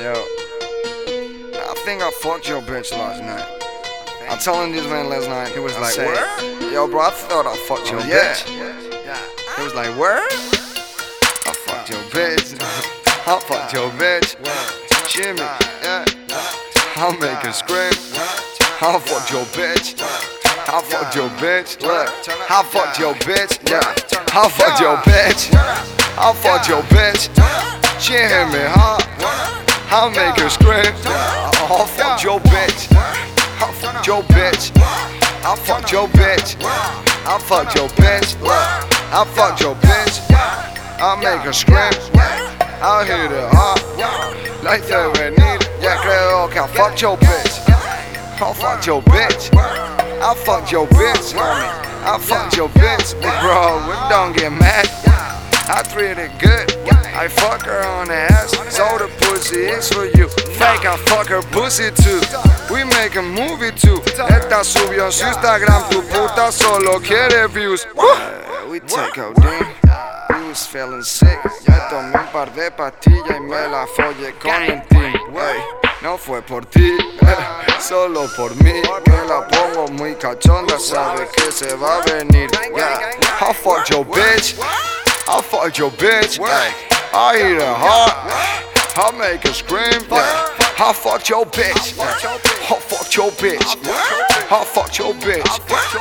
Yo, I think I fucked your bitch last night. I told him this man last night. He was like, "Word? Yo, bro, I thought I fucked your bitch." He was like, "Word? I fucked your bitch. I fucked your bitch. Jimmy, yeah. I'll make her scream. I fucked your bitch. I fucked your bitch. Look, I fucked your bitch. Yeah, I fucked your bitch. I fucked your bitch. She hit me hard. I'll make her scream. I fucked your bitch. I fucked your bitch. I fucked your bitch. I fucked your bitch. I fucked your bitch. I'll make her scream. I'll hit her hard. Like the venir. Ya creo que I fucked your bitch. I fucked your bitch. I fucked your bitch, homie. I fucked your bitch, bro. Don't get mad. I treat it good. I fuck her on the ass, so the pussy is for you. Fake, I fuck her pussy too. We make a movie too. Esta subió en su Instagram, tu puta solo quiere views. We take codeine. We was feeling sick. Ya tomé un par de pastillas y me la follé con el team. No fue por ti, solo por mí. Que la pongo muy cachonda, sabe que se va a venir. I fucked your bitch. I fucked your bitch. I hit her hard. I make her scream. I fucked your bitch. I fucked your bitch. I fucked your bitch.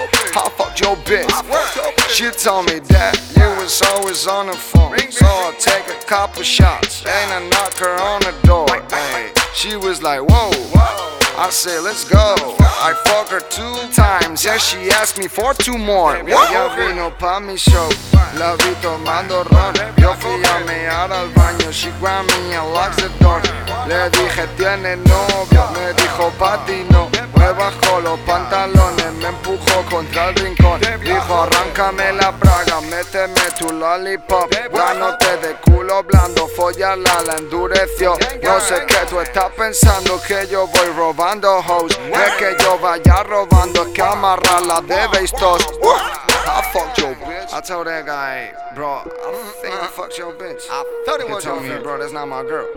I fucked your bitch. She told me that you was always on the phone, so I take a couple shots and I knock her on the door. She was like, whoa. I said, let's go. I fuck her 2 times, yeah, she asked me for 2 more. Ella vino pa' mi show, la vi tomando ron. Yo fui a mear al baño, she grabbed me and locks the door. Le dije, ¿tiene novio? Me dijo, pa' ti no. Me bajó los pantalones, me empujó contra el rincón. Dijo, arráncame la braga, méteme tu lollipop. Dándote de culo blando, follarla, la endureció. No sé qué tú estás pensando, que yo voy robando hoes. Es que yo vaya robando, es que amarrarla debéis todos. I fucked your bitch. I told that guy, bro, I think I fucked your bitch. I thought it was your bitch. He told me, bro, that's not my girl.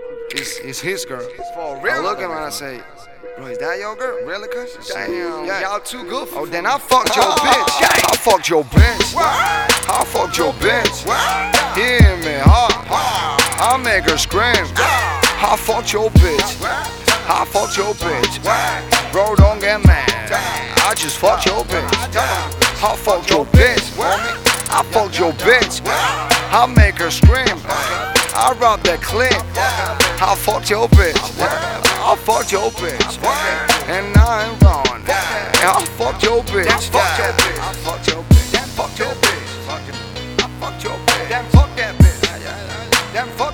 It's his girl. For real? I look at him and I say, bro, is that your girl? Really, cuz? Damn, y'all too good for. Oh, then I fucked your bitch. I fucked your bitch. I fucked your bitch. Hear me hard. I make her scream. I fucked your bitch. I fucked your bitch. Bro, don't get mad. I just fucked your bitch. I fucked your bitch. I fucked your bitch. I make her scream. I rob that clip. I fucked your bitch. I fucked your bitch. And I ain't wrong. I fucked your bitch. I fucked your bitch. I fucked your bitch. I fucked your bitch. Fuck your bitch. Fuck that bitch.